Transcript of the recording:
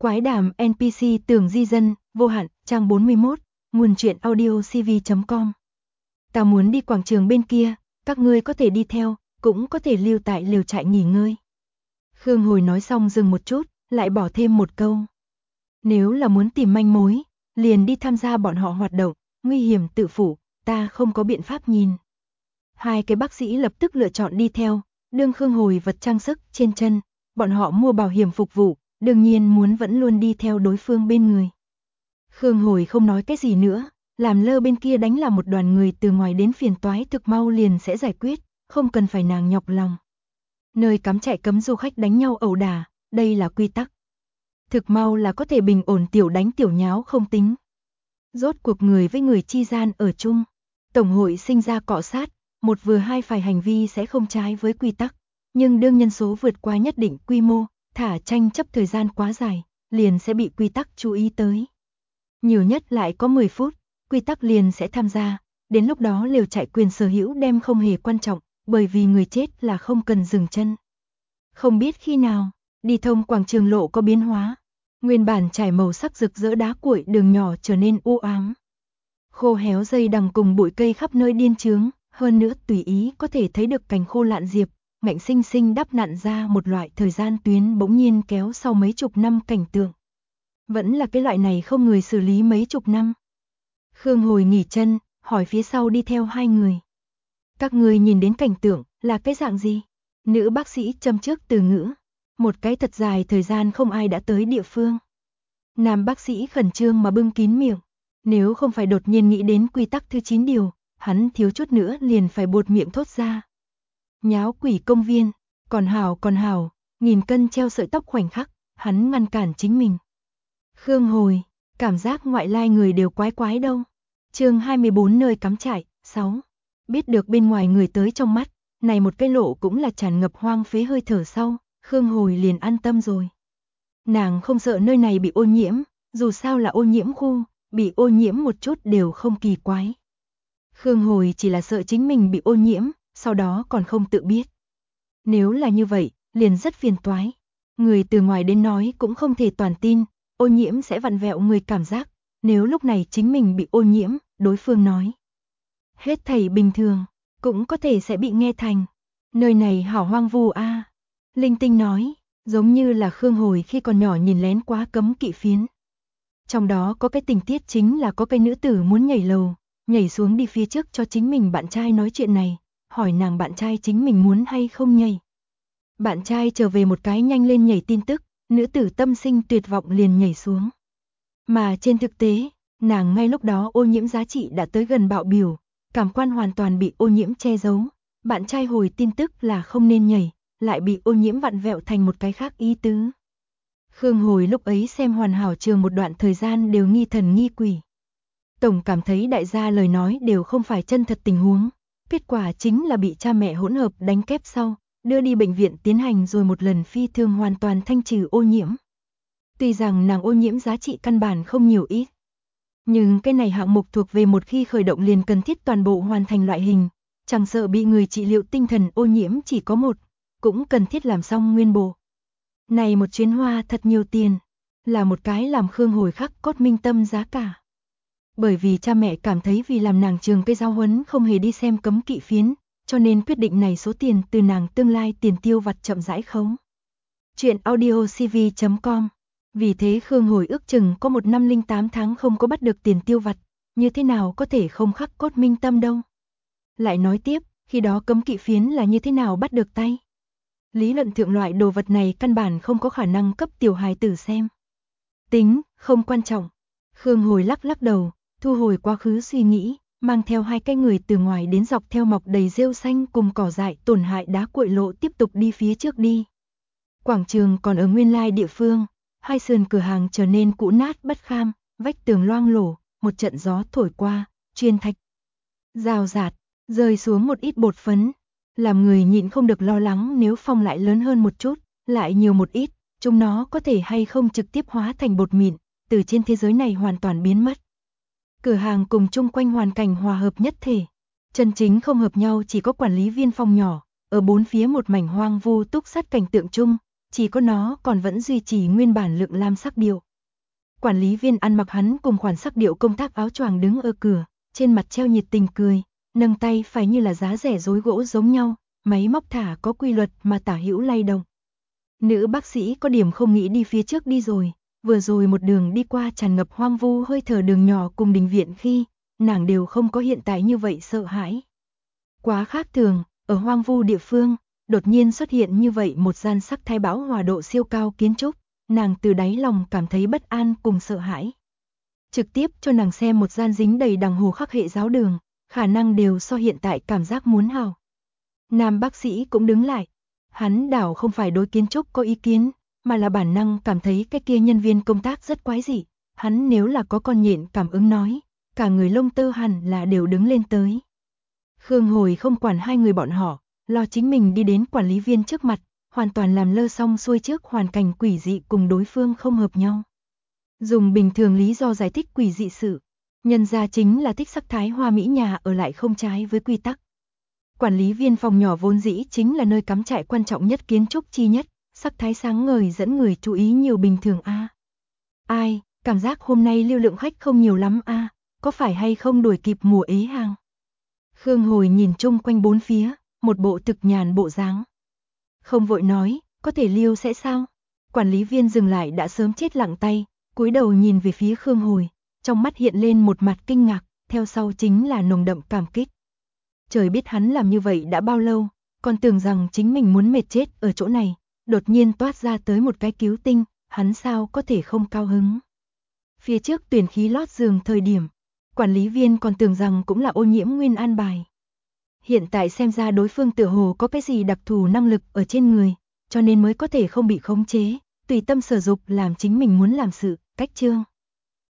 Quái đàm NPC tưởng di dân, vô hạn, trang 41, nguồn truyện audio cv.com. Ta muốn đi quảng trường bên kia, các ngươi có thể đi theo, cũng có thể lưu tại lều trại nghỉ ngơi. Khương Hồi nói xong dừng một chút, lại bỏ thêm một câu. Nếu là muốn tìm manh mối, liền đi tham gia bọn họ hoạt động, nguy hiểm tự phụ, ta không có biện pháp nhìn. Hai cái bác sĩ lập tức lựa chọn đi theo, đương Khương Hồi vật trang sức trên chân, bọn họ mua bảo hiểm phục vụ, đương nhiên muốn vẫn luôn đi theo đối phương bên người. Khương Hồi không nói cái gì nữa, làm lơ bên kia đánh là một đoàn người từ ngoài đến phiền toái thực mau liền sẽ giải quyết, không cần phải nàng nhọc lòng. Nơi cắm trại cấm du khách đánh nhau ẩu đả, đây là quy tắc. Thực mau là có thể bình ổn tiểu đánh tiểu nháo không tính. Rốt cuộc người với người chi gian ở chung, tổng hội sinh ra cọ sát, một vừa hai phải hành vi sẽ không trái với quy tắc, nhưng đương nhân số vượt qua nhất định quy mô, thả tranh chấp thời gian quá dài, liền sẽ bị quy tắc chú ý tới. Nhiều nhất lại có 10 phút, quy tắc liền sẽ tham gia, đến lúc đó lều trại quyền sở hữu đem không hề quan trọng, bởi vì người chết là không cần dừng chân. Không biết khi nào, đi thông quảng trường lộ có biến hóa, nguyên bản trải màu sắc rực rỡ đá cuội đường nhỏ trở nên u ám. Khô héo dây đằng cùng bụi cây khắp nơi điên chướng, hơn nữa tùy ý có thể thấy được cành khô lạn diệp, ngạnh sinh sinh đắp nặn ra một loại thời gian tuyến bỗng nhiên kéo sau mấy chục năm cảnh tượng. Vẫn là cái loại này không người xử lý mấy chục năm. Khương Hồi nghỉ chân, hỏi phía sau đi theo hai người. Các người nhìn đến cảnh tượng, là cái dạng gì? Nữ bác sĩ châm trước từ ngữ. Một cái thật dài thời gian không ai đã tới địa phương. Nam bác sĩ khẩn trương mà bưng kín miệng. Nếu không phải đột nhiên nghĩ đến quy tắc thứ 9 điều, hắn thiếu chút nữa liền phải buột miệng thốt ra. Nháo quỷ công viên, còn hảo, nghìn cân treo sợi tóc khoảnh khắc, hắn ngăn cản chính mình. Khương Hồi, cảm giác ngoại lai người đều quái quái đâu. Chương 24 nơi cắm trại, 6. Biết được bên ngoài người tới trong mắt, này một cái lộ cũng là tràn ngập hoang phế hơi thở sau, Khương Hồi liền an tâm rồi. Nàng không sợ nơi này bị ô nhiễm, dù sao là ô nhiễm khu, bị ô nhiễm một chút đều không kỳ quái. Khương Hồi chỉ là sợ chính mình bị ô nhiễm, sau đó còn không tự biết. Nếu là như vậy, liền rất phiền toái. Người từ ngoài đến nói cũng không thể toàn tin, ô nhiễm sẽ vặn vẹo người cảm giác, nếu lúc này chính mình bị ô nhiễm, đối phương nói. Hết thảy bình thường, cũng có thể sẽ bị nghe thành. Nơi này hảo hoang vu a. Linh Tinh nói, giống như là Khương Hồi khi còn nhỏ nhìn lén quá cấm kỵ phiến. Trong đó có cái tình tiết chính là có cái nữ tử muốn nhảy lầu, nhảy xuống đi phía trước cho chính mình bạn trai nói chuyện này, hỏi nàng bạn trai chính mình muốn hay không nhảy. Bạn trai trở về một cái nhanh lên nhảy tin tức, nữ tử tâm sinh tuyệt vọng liền nhảy xuống. Mà trên thực tế, nàng ngay lúc đó ô nhiễm giá trị đã tới gần bạo biểu, cảm quan hoàn toàn bị ô nhiễm che giấu, bạn trai hồi tin tức là không nên nhảy, lại bị ô nhiễm vặn vẹo thành một cái khác ý tứ. Khương Hồi lúc ấy xem Hoàn Hảo Trường một đoạn thời gian đều nghi thần nghi quỷ. Tổng cảm thấy đại gia lời nói đều không phải chân thật tình huống, kết quả chính là bị cha mẹ hỗn hợp đánh kép sau, đưa đi bệnh viện tiến hành rồi một lần phi thường hoàn toàn thanh trừ ô nhiễm. Tuy rằng nàng ô nhiễm giá trị căn bản không nhiều ít, nhưng cái này hạng mục thuộc về một khi khởi động liền cần thiết toàn bộ hoàn thành loại hình, chẳng sợ bị người trị liệu tinh thần ô nhiễm chỉ có một, cũng cần thiết làm xong nguyên bộ. Này một chuyến hoa thật nhiều tiền, là một cái làm Khương Hồi khắc cốt minh tâm giá cả. Bởi vì cha mẹ cảm thấy vì làm nàng trường cây giáo huấn không hề đi xem cấm kỵ phiến, cho nên quyết định này số tiền từ nàng tương lai tiền tiêu vặt chậm rãi khấu. Chuyện audio cv.com. Vì thế Khương Hồi ước chừng có 1 năm 08 tháng không có bắt được tiền tiêu vặt, như thế nào có thể không khắc cốt minh tâm đâu. Lại nói tiếp, khi đó cấm kỵ phiến là như thế nào bắt được tay. Lý luận thượng loại đồ vật này căn bản không có khả năng cấp tiểu hài tử xem. Tính, không quan trọng. Khương Hồi lắc đầu, thu hồi quá khứ suy nghĩ, mang theo hai cái người từ ngoài đến dọc theo mọc đầy rêu xanh cùng cỏ dại tổn hại đá cuội lộ tiếp tục đi phía trước đi. Quảng trường còn ở nguyên lai địa phương, hai sườn cửa hàng trở nên cũ nát bất kham, vách tường loang lổ, một trận gió thổi qua, chuyên thạch rào rạt, rơi xuống một ít bột phấn, làm người nhịn không được lo lắng nếu phong lại lớn hơn một chút, lại nhiều một ít, chúng nó có thể hay không trực tiếp hóa thành bột mịn, từ trên thế giới này hoàn toàn biến mất. Cửa hàng cùng chung quanh hoàn cảnh hòa hợp nhất thể, chân chính không hợp nhau chỉ có quản lý viên phòng nhỏ, ở bốn phía một mảnh hoang vu túc sát cảnh tượng chung, chỉ có nó còn vẫn duy trì nguyên bản lượng lam sắc điệu. Quản lý viên ăn mặc hắn cùng khoản sắc điệu công tác áo choàng đứng ở cửa, trên mặt treo nhiệt tình cười, nâng tay phải như là giá rẻ rối gỗ giống nhau, máy móc thả có quy luật mà tả hữu lay động. Nữ bác sĩ có điểm không nghĩ đi phía trước đi rồi, vừa rồi một đường đi qua tràn ngập hoang vu hơi thở đường nhỏ cùng đình viện khi, nàng đều không có hiện tại như vậy sợ hãi. Quá khác thường, ở hoang vu địa phương, đột nhiên xuất hiện như vậy một gian sắc thái bão hòa độ siêu cao kiến trúc, nàng từ đáy lòng cảm thấy bất an cùng sợ hãi. Trực tiếp cho nàng xem một gian dính đầy đằng hồ khắc hệ giáo đường, khả năng đều so hiện tại cảm giác muốn hào. Nam bác sĩ cũng đứng lại, hắn đảo không phải đối kiến trúc có ý kiến, mà là bản năng cảm thấy cái kia nhân viên công tác rất quái dị, hắn nếu là có con nhện cảm ứng nói, cả người lông tơ hẳn là đều đứng lên tới. Khương Hồi không quản hai người bọn họ, lo chính mình đi đến quản lý viên trước mặt, hoàn toàn làm lơ xong xuôi trước hoàn cảnh quỷ dị cùng đối phương không hợp nhau. Dùng bình thường lý do giải thích quỷ dị sự, nhân ra chính là thích sắc thái hoa mỹ nhà ở lại không trái với quy tắc. Quản lý viên phòng nhỏ vốn dĩ chính là nơi cắm trại quan trọng nhất kiến trúc chi nhất, sắc thái sáng ngời dẫn người chú ý nhiều bình thường a. Ai, cảm giác hôm nay lưu lượng khách không nhiều lắm a, có phải hay không đuổi kịp mùa ế hàng? Khương Hồi nhìn chung quanh bốn phía, một bộ thực nhàn bộ dáng. Không vội nói, có thể lưu sẽ sao? Quản lý viên dừng lại đã sớm chết lặng tay, cúi đầu nhìn về phía Khương Hồi, trong mắt hiện lên một mặt kinh ngạc, theo sau chính là nồng đậm cảm kích. Trời biết hắn làm như vậy đã bao lâu, còn tưởng rằng chính mình muốn mệt chết ở chỗ này, đột nhiên toát ra tới một cái cứu tinh, hắn sao có thể không cao hứng. Phía trước tuyển khí lót giường thời điểm, quản lý viên còn tưởng rằng cũng là ô nhiễm nguyên an bài. Hiện tại xem ra đối phương tựa hồ có cái gì đặc thù năng lực ở trên người, cho nên mới có thể không bị khống chế, tùy tâm sở dục làm chính mình muốn làm sự, cách chương.